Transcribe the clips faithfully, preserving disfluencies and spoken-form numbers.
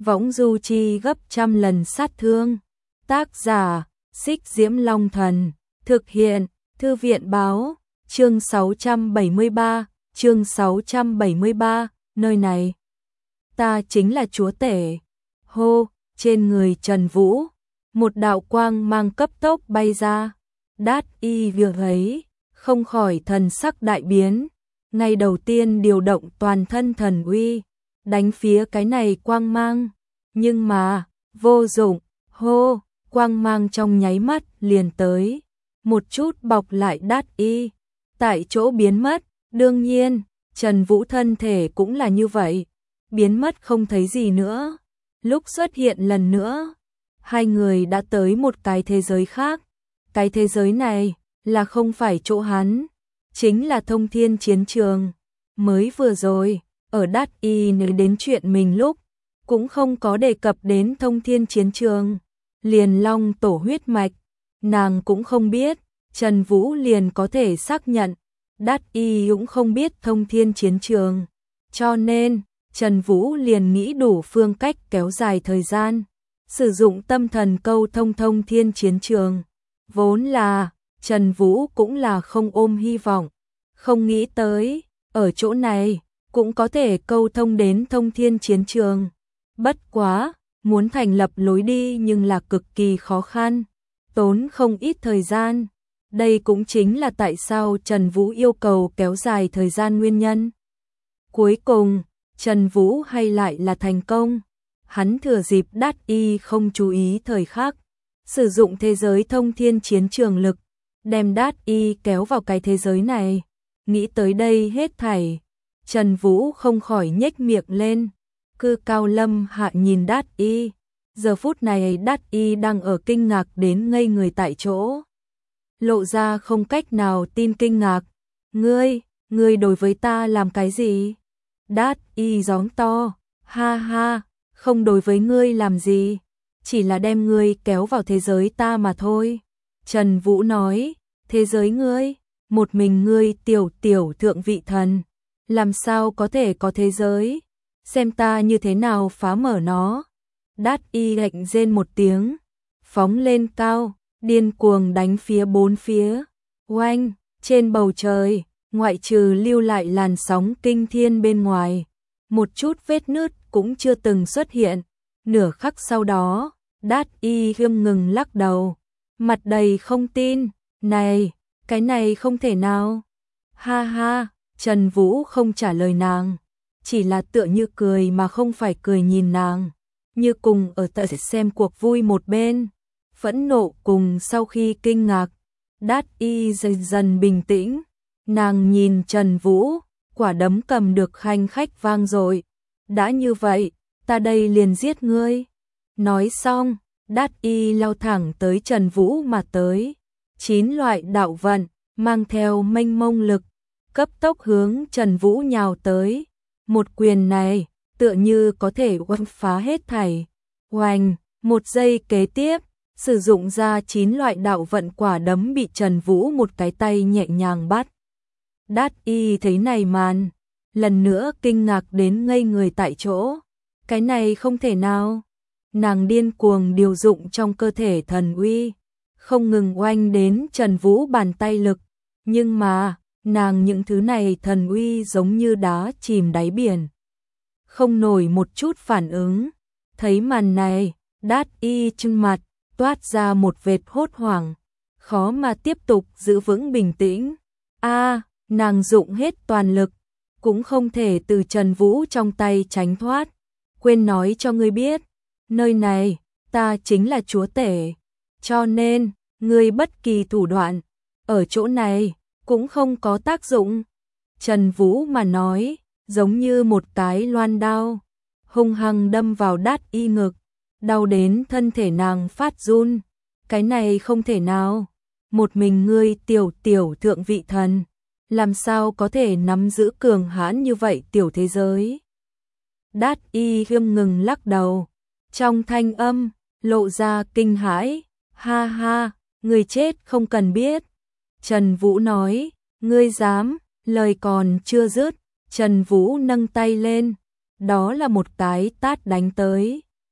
võng du chi gấp trăm lần sát thương. Tác giả, Xích Diễm Long Thần, thực hiện, Thư viện báo, chương sáu trăm bảy mươi ba, chương sáu trăm bảy mươi ba, nơi này. Ta chính là chúa tể. Hô, trên người Trần Vũ, một đạo quang mang cấp tốc bay ra. Đát y việc ấy, không khỏi thần sắc đại biến. Ngay đầu tiên điều động toàn thân thần uy, đánh phía cái này quang mang. Nhưng mà, vô dụng, hô, quang mang trong nháy mắt liền tới. Một chút bọc lại đát y, tại chỗ biến mất. Đương nhiên, Trần Vũ thân thể cũng là như vậy, biến mất không thấy gì nữa. Lúc xuất hiện lần nữa, hai người đã tới một cái thế giới khác. Cái thế giới này là không phải chỗ hắn, chính là thông thiên chiến trường. Mới vừa rồi, ở đát y nói đến chuyện mình lúc, cũng không có đề cập đến thông thiên chiến trường. Liền long tổ huyết mạch, nàng cũng không biết, Trần Vũ liền có thể xác nhận. Đát y cũng không biết thông thiên chiến trường. Cho nên, Trần Vũ liền nghĩ đủ phương cách kéo dài thời gian, sử dụng tâm thần câu thông thông thiên chiến trường. Vốn là, Trần Vũ cũng là không ôm hy vọng, không nghĩ tới, ở chỗ này, cũng có thể câu thông đến thông thiên chiến trường. Bất quá, muốn thành lập lối đi nhưng là cực kỳ khó khăn, tốn không ít thời gian. Đây cũng chính là tại sao Trần Vũ yêu cầu kéo dài thời gian nguyên nhân. Cuối cùng, Trần Vũ hay lại là thành công. Hắn thừa dịp đát y không chú ý thời khắc, sử dụng thế giới thông thiên chiến trường lực, đem đát y kéo vào cái thế giới này. Nghĩ tới đây hết thảy, Trần Vũ không khỏi nhếch miệng lên. Cư Cao Lâm Hạ nhìn đát y. Giờ phút này đát y đang ở kinh ngạc đến ngây người tại chỗ, lộ ra không cách nào tin kinh ngạc. Ngươi, ngươi đối với ta làm cái gì? Đát y gióng to, ha ha, không đối với ngươi làm gì, chỉ là đem ngươi kéo vào thế giới ta mà thôi. Trần Vũ nói, thế giới ngươi, một mình ngươi tiểu tiểu thượng vị thần, làm sao có thể có thế giới, xem ta như thế nào phá mở nó. Đát y lạnh rên một tiếng, phóng lên cao, điên cuồng đánh phía bốn phía. Oanh, trên bầu trời, ngoại trừ lưu lại làn sóng kinh thiên bên ngoài, một chút vết nứt cũng chưa từng xuất hiện. Nửa khắc sau đó, đát y khiêm ngừng lắc đầu, mặt đầy không tin. Này, cái này không thể nào. Ha ha, Trần Vũ không trả lời nàng, chỉ là tựa như cười mà không phải cười nhìn nàng, như cùng ở tại xem cuộc vui một bên. Phẫn nộ cùng sau khi kinh ngạc, đát y dần dần bình tĩnh. Nàng nhìn Trần Vũ, quả đấm cầm được khanh khách vang dội. Đã như vậy, ta đây liền giết ngươi. Nói xong, đát y lao thẳng tới Trần Vũ mà tới. Chín loại đạo vận, mang theo mênh mông lực, cấp tốc hướng Trần Vũ nhào tới. Một quyền này, tựa như có thể oanh phá hết thảy. Oanh, một giây kế tiếp, sử dụng ra chín loại đạo vận quả đấm bị Trần Vũ một cái tay nhẹ nhàng bắt. Đát y thấy này màn, lần nữa kinh ngạc đến ngây người tại chỗ. Cái này không thể nào. Nàng điên cuồng điều dụng trong cơ thể thần uy, không ngừng oanh đến Trần Vũ bàn tay lực. Nhưng mà, nàng những thứ này thần uy giống như đá chìm đáy biển, không nổi một chút phản ứng. Thấy màn này, đát y trên mặt toát ra một vệt hốt hoảng, khó mà tiếp tục giữ vững bình tĩnh. A, nàng dụng hết toàn lực, cũng không thể từ Trần Vũ trong tay tránh thoát. Quên nói cho ngươi biết, nơi này, ta chính là chúa tể, cho nên, ngươi bất kỳ thủ đoạn, ở chỗ này, cũng không có tác dụng. Trần Vũ mà nói, giống như một cái loan đao, hung hăng đâm vào đát y ngực, đau đến thân thể nàng phát run. Cái này không thể nào, một mình ngươi tiểu tiểu thượng vị thần, làm sao có thể nắm giữ cường hãn như vậy tiểu thế giới. Đát y khiêm ngừng lắc đầu, trong thanh âm, lộ ra kinh hãi. Ha ha, ngươi chết không cần biết. Trần Vũ nói, ngươi dám, lời còn chưa dứt, Trần Vũ nâng tay lên, đó là một cái tát đánh tới.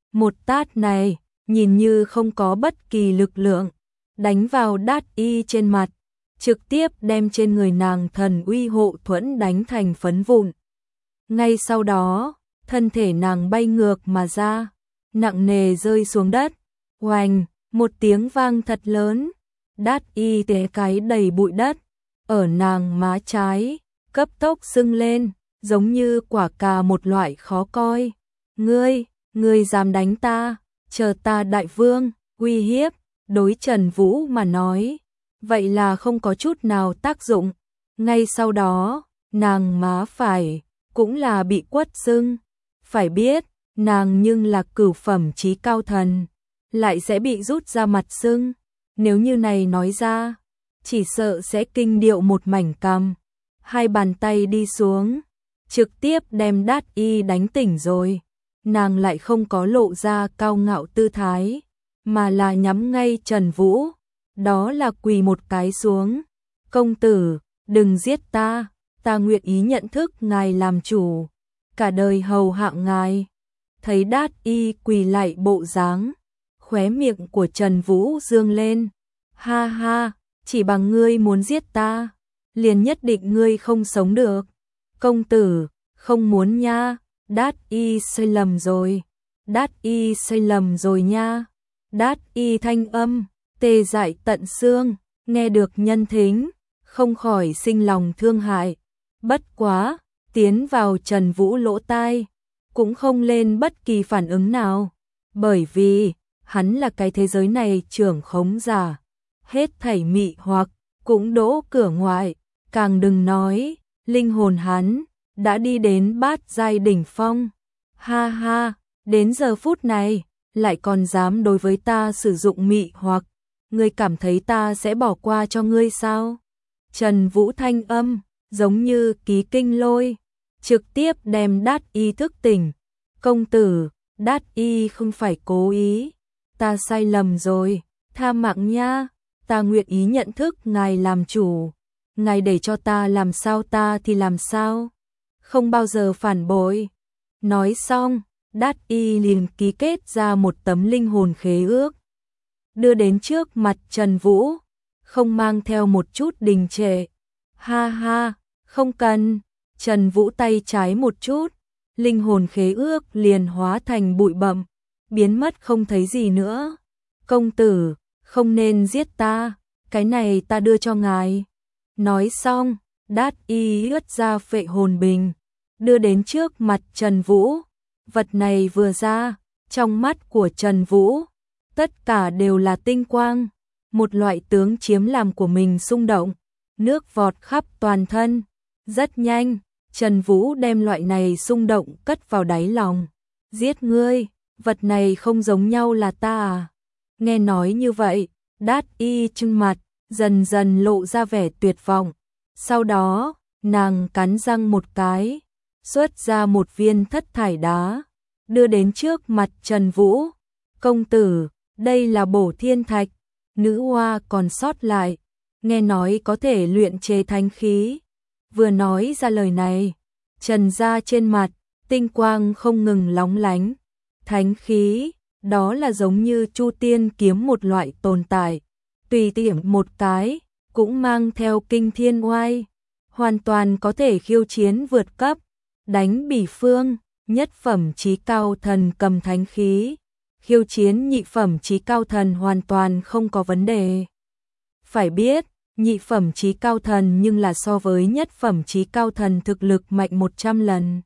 Một tát này, nhìn như không có bất kỳ lực lượng, đánh vào Đát Y trên mặt, trực tiếp đem trên người nàng thần uy hộ thuẫn đánh thành phấn vụn. Ngay sau đó, thân thể nàng bay ngược mà ra, nặng nề rơi xuống đất. Oành, một tiếng vang thật lớn, Đát Y té cái đầy bụi đất, ở nàng má trái, cấp tốc sưng lên, giống như quả cà một loại khó coi. Ngươi, ngươi dám đánh ta, chờ ta đại vương, uy hiếp, đối Trần Vũ mà nói. Vậy là không có chút nào tác dụng. Ngay sau đó, nàng má phải, cũng là bị quất sưng. Phải biết, nàng nhưng là cửu phẩm chí cao thần, lại sẽ bị rút ra mặt sưng. Nếu như này nói ra, chỉ sợ sẽ kinh điệu một mảnh cằm. Hai bàn tay đi xuống, trực tiếp đem Đát Y đánh tỉnh rồi. Nàng lại không có lộ ra cao ngạo tư thái, mà là nhắm ngay Trần Vũ. Đó là quỳ một cái xuống. Công tử, đừng giết ta, ta nguyện ý nhận thức ngài làm chủ, cả đời hầu hạ ngài. Thấy Đát Y quỳ lại bộ dáng, khóe miệng của Trần Vũ dương lên. Ha ha, chỉ bằng ngươi muốn giết ta, liền nhất định ngươi không sống được. Công tử, không muốn nha, Đát Y sai lầm rồi, Đát Y sai lầm rồi nha. Đát Y thanh âm, tê dại tận xương, nghe được nhân thính, không khỏi sinh lòng thương hại. Bất quá, tiến vào Trần Vũ lỗ tai, cũng không lên bất kỳ phản ứng nào, bởi vì, hắn là cái thế giới này trưởng khống giả. Hết thảy mị hoặc, cũng đỗ cửa ngoại, càng đừng nói, linh hồn hắn, đã đi đến bát giai đỉnh phong. Ha ha, đến giờ phút này, lại còn dám đối với ta sử dụng mị hoặc, ngươi cảm thấy ta sẽ bỏ qua cho ngươi sao? Trần Vũ thanh âm, giống như ký kinh lôi, trực tiếp đem Đát Y thức tỉnh. Công tử, Đát Y không phải cố ý, ta sai lầm rồi, tha mạng nha, ta nguyện ý nhận thức ngài làm chủ, ngài để cho ta làm sao ta thì làm sao, không bao giờ phản bội. Nói xong, Đát Y liền ký kết ra một tấm linh hồn khế ước, đưa đến trước mặt Trần Vũ, không mang theo một chút đình trệ. Ha ha, không cần. Trần Vũ tay trái một chút, linh hồn khế ước liền hóa thành bụi bặm, biến mất không thấy gì nữa. Công tử, không nên giết ta, cái này ta đưa cho ngài. Nói xong, Đát Y ướt ra phệ hồn bình, đưa đến trước mặt Trần Vũ. Vật này vừa ra, trong mắt của Trần Vũ, tất cả đều là tinh quang, một loại tướng chiếm làm của mình xung động, nước vọt khắp toàn thân. Rất nhanh, Trần Vũ đem loại này xung động cất vào đáy lòng. Giết ngươi, vật này không giống nhau là ta à? Nghe nói như vậy, Đát Y trưng mặt, dần dần lộ ra vẻ tuyệt vọng. Sau đó, nàng cắn răng một cái, xuất ra một viên thất thải đá, đưa đến trước mặt Trần Vũ. Công tử, đây là bổ thiên thạch, nữ hoa còn sót lại, nghe nói có thể luyện chế thánh khí. Vừa nói ra lời này, Trần gia trên mặt, tinh quang không ngừng lóng lánh. Thánh khí, đó là giống như Chu Tiên kiếm một loại tồn tại, tùy tiện một cái, cũng mang theo kinh thiên oai, hoàn toàn có thể khiêu chiến vượt cấp, đánh bỉ phương. Nhất phẩm chí cao thần cầm thánh khí, khiêu chiến nhị phẩm chí cao thần hoàn toàn không có vấn đề. Phải biết, nhị phẩm chí cao thần nhưng là so với nhất phẩm chí cao thần thực lực mạnh một trăm lần.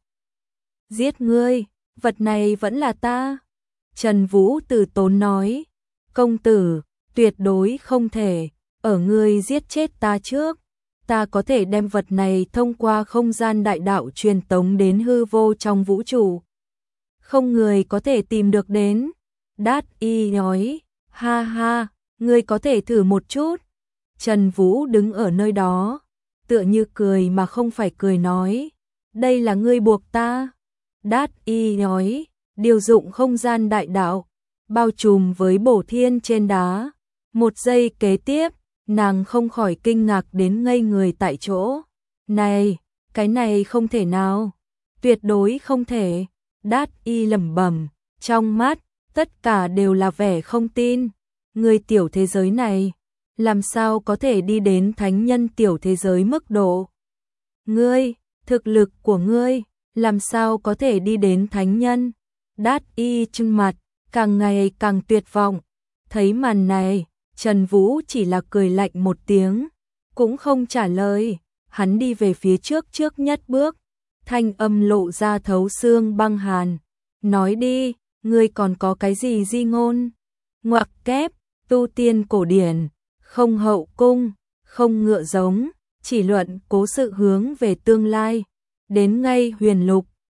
Giết ngươi, vật này vẫn là ta. Trần Vũ từ tốn nói, công tử, tuyệt đối không thể, ở ngươi giết chết ta trước. Ta có thể đem vật này thông qua không gian đại đạo truyền tống đến hư vô trong vũ trụ. Không người có thể tìm được đến. Đát Y nói, ha ha, ngươi có thể thử một chút. Trần Vũ đứng ở nơi đó, tựa như cười mà không phải cười nói, đây là ngươi buộc ta. Đát Y nói, điều dụng không gian đại đạo, bao trùm với bổ thiên trên đá. Một giây kế tiếp, nàng không khỏi kinh ngạc đến ngây người tại chỗ. Này, cái này không thể nào, tuyệt đối không thể. Đát Y lẩm bẩm, trong mắt tất cả đều là vẻ không tin. Ngươi tiểu thế giới này, làm sao có thể đi đến thánh nhân tiểu thế giới mức độ? Ngươi, thực lực của ngươi, làm sao có thể đi đến thánh nhân? Đát y trưng mặt, càng ngày càng tuyệt vọng. Thấy màn này, Trần Vũ chỉ là cười lạnh một tiếng, cũng không trả lời. Hắn đi về phía trước trước nhất bước, thanh âm lộ ra thấu xương băng hàn. Nói đi, ngươi còn có cái gì di ngôn? Ngoặc kép, tu tiên cổ điển, không hậu cung, không ngựa giống, chỉ luận cố sự hướng về tương lai. Đến ngay huyền lục,